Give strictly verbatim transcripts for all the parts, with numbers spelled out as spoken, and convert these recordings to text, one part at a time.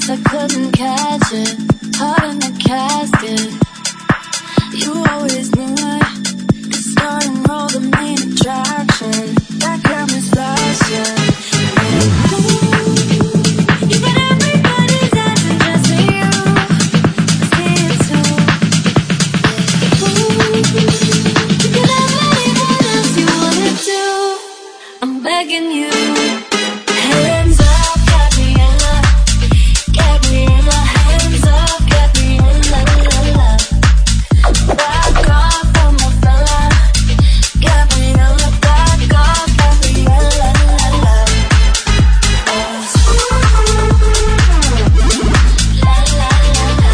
I couldn't catch it. Heart in the casket. You always knew it. The starting role, the main attraction. That camera's flashing. Even everybody's dancing just for you. I see it too. You can have anyone else you wanna do. I'm begging you. Hands up, Gabriella. Gabriella, hands up, Gabriella. Back off from my fella. Gabriella, back off, Gabriella. La la la la.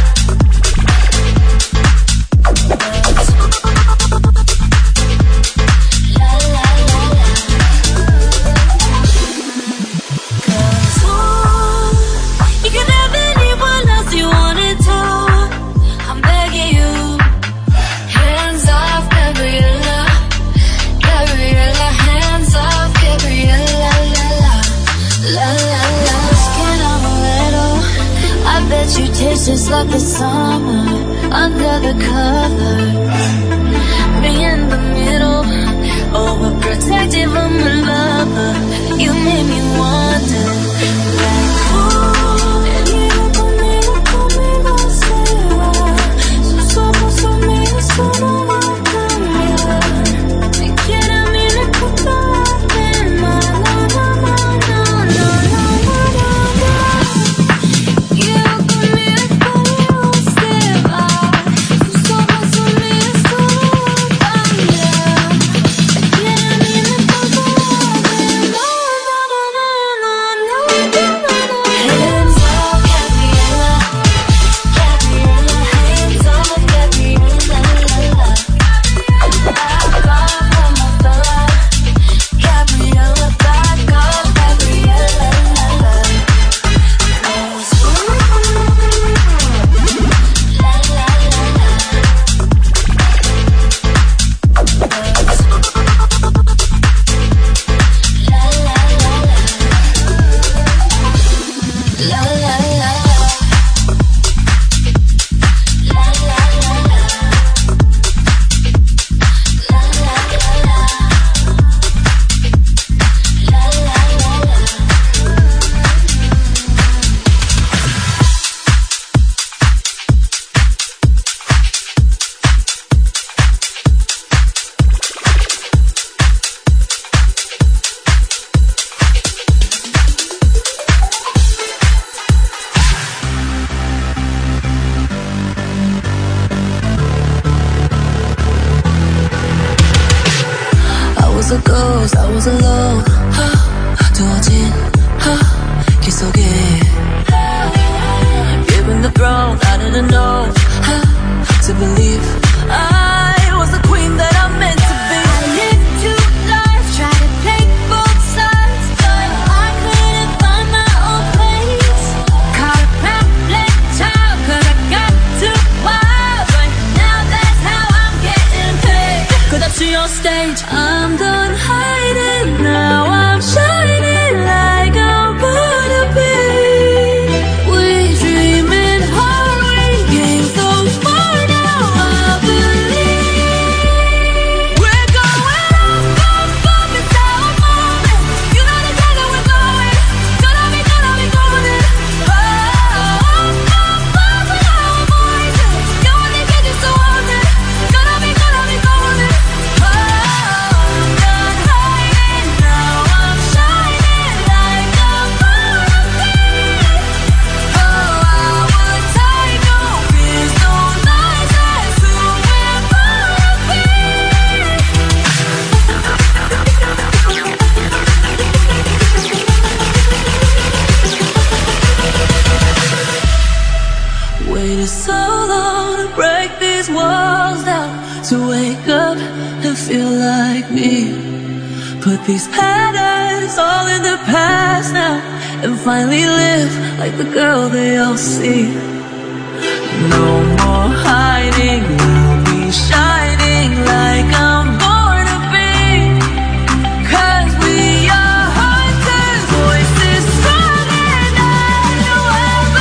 La la la la. Cause oh, you can have anyone else you wanted to. I'm begging you. Hands off, Gabriella. Gabriella, hands off, Gabriella. La la la la la. Skin amaretto. I bet you taste just like the summer under the covers. Me in the middle, overprotective, I'm a lover. You made me wonder, like, oh, venir conmigo, conmigo será. Sus ojos son míos, eso no va a cambiar. Si quiere a mí le importa la pena. No, no, no, no, no, no, no, no. Quiero conmigo, conmigo será. Sus ojos son míos, eso no va a cambiar. Si quiere a mí le importa la pena. No, no, no, no, no, no, no, no. Hands up, Gabriella. Gabriella, hands up, Gabriella. Back off from my fella. Gabriella, back off, Gabriella. Cause ooh, la la la la. La la la. La la la la. La la la la. La la la la. I was a ghost, I was alone. 두어진 길 속에 given the throne, I didn't know to believe I was the queen that I'm meant to be. I lived two lives, tried to take both sides, but I couldn't find my own place. Caught a backlit child, 'cause I got too wild, but now that's how I'm getting paid. 끝없이 on stage, I'm done hiding, now I'm shining like I'm born to be. We dreaming hard, we came so far, now I believe. We're going up, up, up, it's our moment. You know the time that we're going. Gonna be, gonna be golden. Oh, up, up, up, with our voices. You wanna get you so haunted. Gonna be, gonna be golden. Oh, I'm done hiding, now I'm shining like I'm born to be. Oh, I would take no fears, no lies, that's who we're born to be. Waited so long to break these walls down, to wake up and feel like me. Put these patterns all in the past now, and finally live like the girl they all see. No more hiding, I'll be shining like I'm born to be. 'Cause we are hunters, voices strong, and I know I'm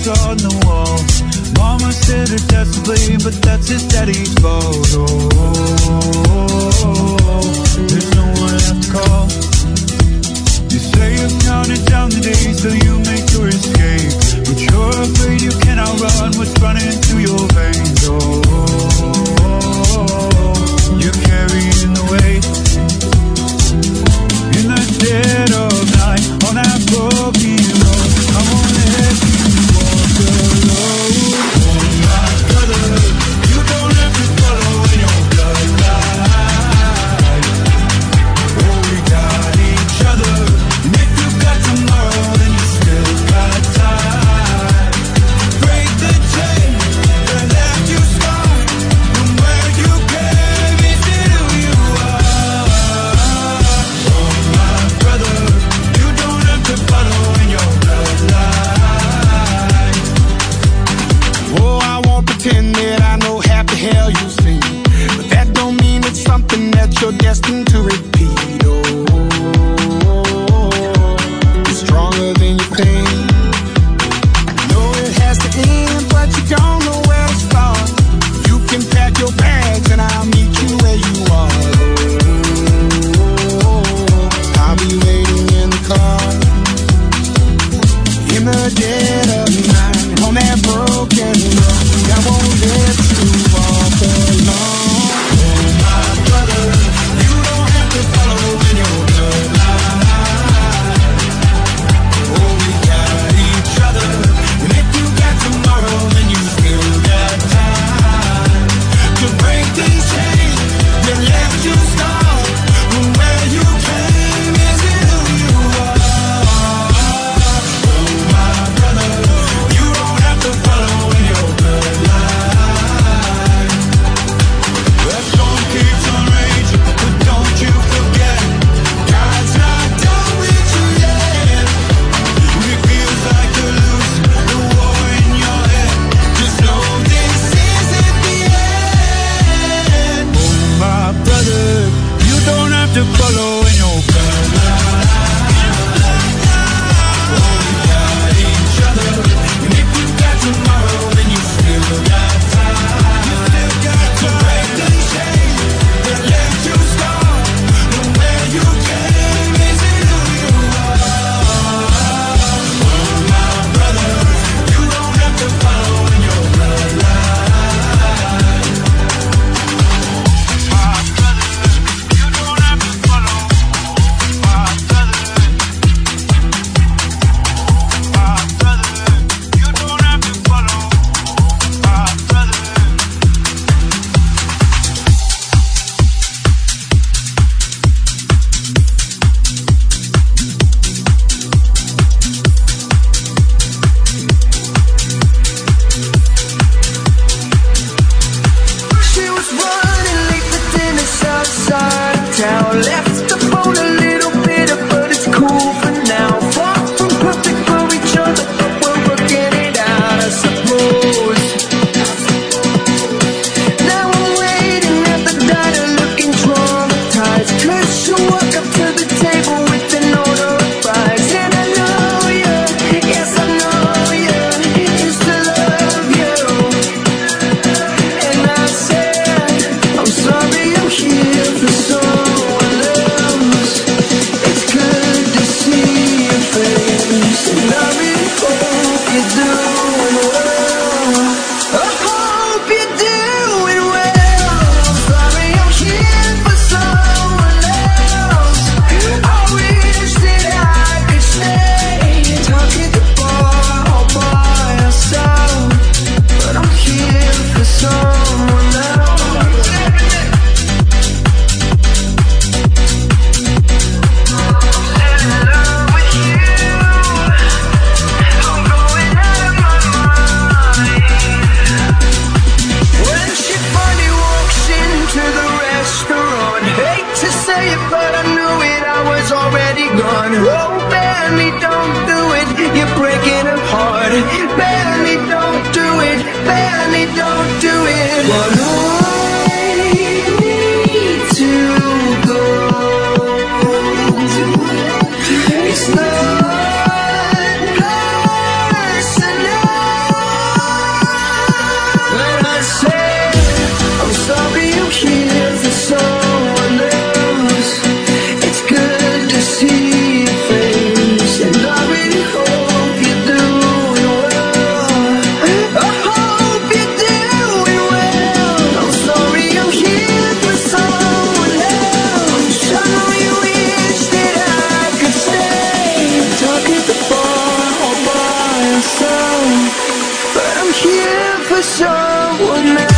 pictures on the walls. Mama said that that's the blame, but that's his daddy's fault. Oh, there's no one left to call. You say you've counted down the days till you make your escape, but you're afraid you cannot run what's running through your veins. Oh, you're carrying the weight in the dead of night on that broken road. I won't let you walk alone. Oh my brother, you don't have to follow in your bloodline. Oh, we got each other, and if you got tomorrow, then you still got time. Break the chain that left you scarred from where you came into who you are. Oh my brother, you don't have to follow in your bloodline. Oh, I won't pretend that I know half the hell you've seen, but that don't mean it's something that you're destined to repeat. Oh, it's stronger than you think. Know it has to end, but you don't know where to start. You can pack your bags and I'll meet you where you are. Oh, I'll be waiting in the car in the dead of night on that broken road. I won't let you walk alone. Oh my brother, you don't have to follow in your bloodline. Oh, we got each other, and if you got tomorrow, then you still got time to break these chains that left you scarred from where you came into who you are. Oh my brother, you don't have to follow in your bloodline. That storm keeps on raging, but don't you forget, God's not done with you yet. When it feels like you're losing the war in your head, just know this isn't the end. Oh my brother, you don't have to follow in your bloodline. Oh, we got each other, and if you got tomorrow, then you still got time. You still got to break these chains that left you scarred from where you came into who you are. Oh my brother, you don't have to follow in your bloodline. My brother, you don't have to follow. My brother, my brother, you don't have to follow. My brother. She was running late for dinner outside of town. Left the phone a little bitter, but it's cool for now. Far from perfect for each other, but we're working it out, I suppose. Now I'm waiting at the diner looking traumatized, 'cause she walked up to the table with an order of fries. And I know you, yes I know you, used to love you. And I said, I'm sorry, I'm here for someone else. It's good to see your face, and I really hope you're doing well. I hope you're doing well. I'm sorry, I'm here for someone else. I wish that I could stay talk at the bar all by yourself, but I'm here for someone else. In love with you, I'm going out of my mind. When she finally walks into the restaurant, hate to say it, but I knew it, I was already gone. Oh, Benny, don't do it, you're breaking her heart. Benny, don't do it, Benny, don't do it. But I need to go. It's not personal. here for someone else.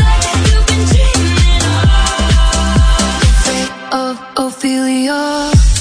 Ophelia.